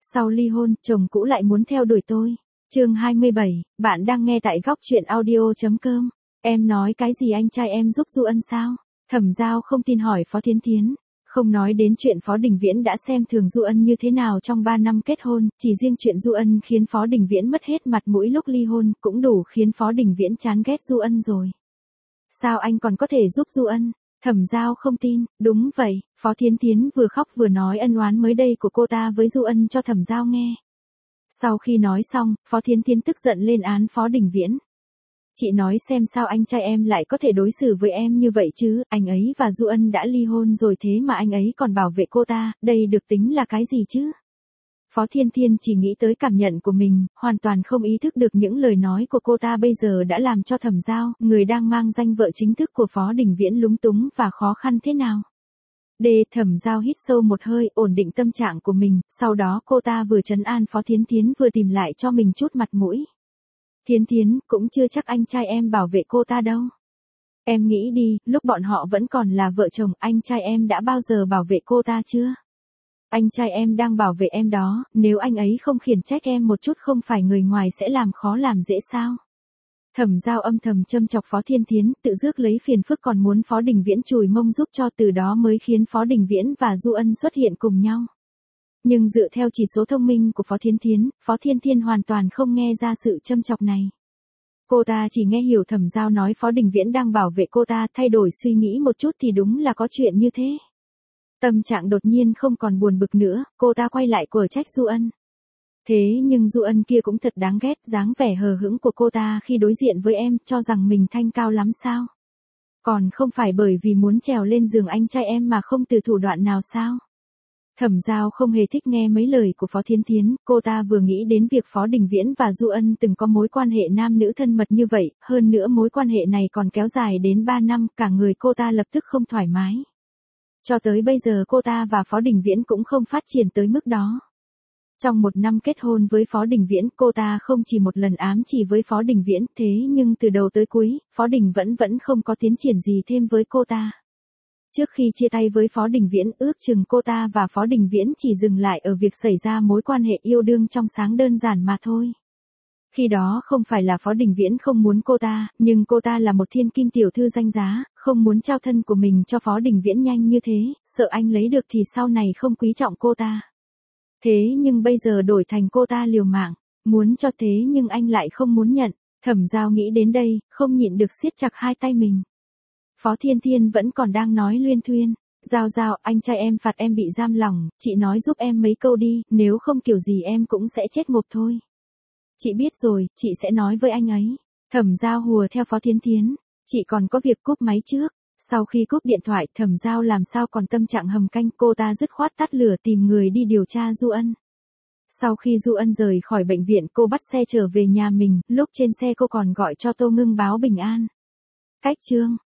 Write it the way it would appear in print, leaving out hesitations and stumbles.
Sau ly hôn, chồng cũ lại muốn theo đuổi tôi. Chương 27, bạn đang nghe tại góc truyện audio.com. Em nói cái gì anh trai em giúp Du Ân sao? Thẩm Giao không tin hỏi Phó Thiến Thiến. Không nói đến chuyện Phó Đình Viễn đã xem thường Du Ân như thế nào trong 3 năm kết hôn, chỉ riêng chuyện Du Ân khiến Phó Đình Viễn mất hết mặt mũi lúc ly hôn, cũng đủ khiến Phó Đình Viễn chán ghét Du Ân rồi. Sao anh còn có thể giúp Du Ân? Thẩm Giao không tin. Đúng vậy, Phó Thiến Thiến vừa khóc vừa nói ân oán mới đây của cô ta với Du Ân cho Thẩm Giao nghe. Sau khi nói xong, Phó Thiến Thiến tức giận lên án Phó Đình Viễn. Chị nói xem sao anh trai em lại có thể đối xử với em như vậy chứ, anh ấy và Du Ân đã ly hôn rồi thế mà anh ấy còn bảo vệ cô ta, đây được tính là cái gì chứ? Phó Thiên Thiên chỉ nghĩ tới cảm nhận của mình, hoàn toàn không ý thức được những lời nói của cô ta bây giờ đã làm cho Thẩm Giao, người đang mang danh vợ chính thức của Phó Đình Viễn lúng túng và khó khăn thế nào. Thẩm Giao hít sâu một hơi, ổn định tâm trạng của mình, sau đó cô ta vừa trấn an Phó Thiến Thiến vừa tìm lại cho mình chút mặt mũi. Thiến Thiến, cũng chưa chắc anh trai em bảo vệ cô ta đâu. Em nghĩ đi, lúc bọn họ vẫn còn là vợ chồng, anh trai em đã bao giờ bảo vệ cô ta chưa? Anh trai em đang bảo vệ em đó, nếu anh ấy không khiển trách em một chút không phải người ngoài sẽ làm khó làm dễ sao? Thẩm Giao âm thầm châm chọc Phó Thiên Thiến, tự rước lấy phiền phức còn muốn Phó Đình Viễn chùi mông giúp cho, từ đó mới khiến Phó Đình Viễn và Du Ân xuất hiện cùng nhau. Nhưng dựa theo chỉ số thông minh của Phó Thiên Thiến, Phó Thiên Thiên hoàn toàn không nghe ra sự châm chọc này. Cô ta chỉ nghe hiểu Thẩm Giao nói Phó Đình Viễn đang bảo vệ cô ta, thay đổi suy nghĩ một chút thì đúng là có chuyện như thế. Tâm trạng đột nhiên không còn buồn bực nữa, cô ta quay lại quở trách Du Ân. Thế nhưng Du Ân kia cũng thật đáng ghét, dáng vẻ hờ hững của cô ta khi đối diện với em, cho rằng mình thanh cao lắm sao? Còn không phải bởi vì muốn trèo lên giường anh trai em mà không từ thủ đoạn nào sao? Thẩm Giao không hề thích nghe mấy lời của Phó Thiến Thiến, cô ta vừa nghĩ đến việc Phó Đình Viễn và Du Ân từng có mối quan hệ nam nữ thân mật như vậy, hơn nữa mối quan hệ này còn kéo dài đến 3 năm, cả người cô ta lập tức không thoải mái. Cho tới bây giờ cô ta và Phó Đình Viễn cũng không phát triển tới mức đó. Trong 1 năm kết hôn với Phó Đình Viễn, cô ta không chỉ một lần ám chỉ với Phó Đình Viễn, thế nhưng từ đầu tới cuối, Phó Đình vẫn không có tiến triển gì thêm với cô ta. Trước khi chia tay với Phó Đình Viễn, ước chừng cô ta và Phó Đình Viễn chỉ dừng lại ở việc xảy ra mối quan hệ yêu đương trong sáng đơn giản mà thôi. Khi đó không phải là Phó Đình Viễn không muốn cô ta, nhưng cô ta là một thiên kim tiểu thư danh giá, không muốn trao thân của mình cho Phó Đình Viễn nhanh như thế, sợ anh lấy được thì sau này không quý trọng cô ta. Thế nhưng bây giờ đổi thành cô ta liều mạng, muốn cho thế nhưng anh lại không muốn nhận. Thẩm Giao nghĩ đến đây, không nhịn được siết chặt hai tay mình. Phó Thiên Thiên vẫn còn đang nói luyên thuyên. Giao, anh trai em phạt em bị giam lỏng, chị nói giúp em mấy câu đi, nếu không kiểu gì em cũng sẽ chết ngộp thôi. Chị biết rồi, chị sẽ nói với anh ấy. Thẩm Giao hùa theo Phó Thiên Thiến. Chị còn có việc cúp máy trước. Sau khi cúp điện thoại, Thẩm Giao làm sao còn tâm trạng hầm canh, cô ta dứt khoát tắt lửa tìm người đi điều tra Du Ân. Sau khi Du Ân rời khỏi bệnh viện, cô bắt xe trở về nhà mình, lúc trên xe cô còn gọi cho Tô Ngưng báo bình an. Cách chương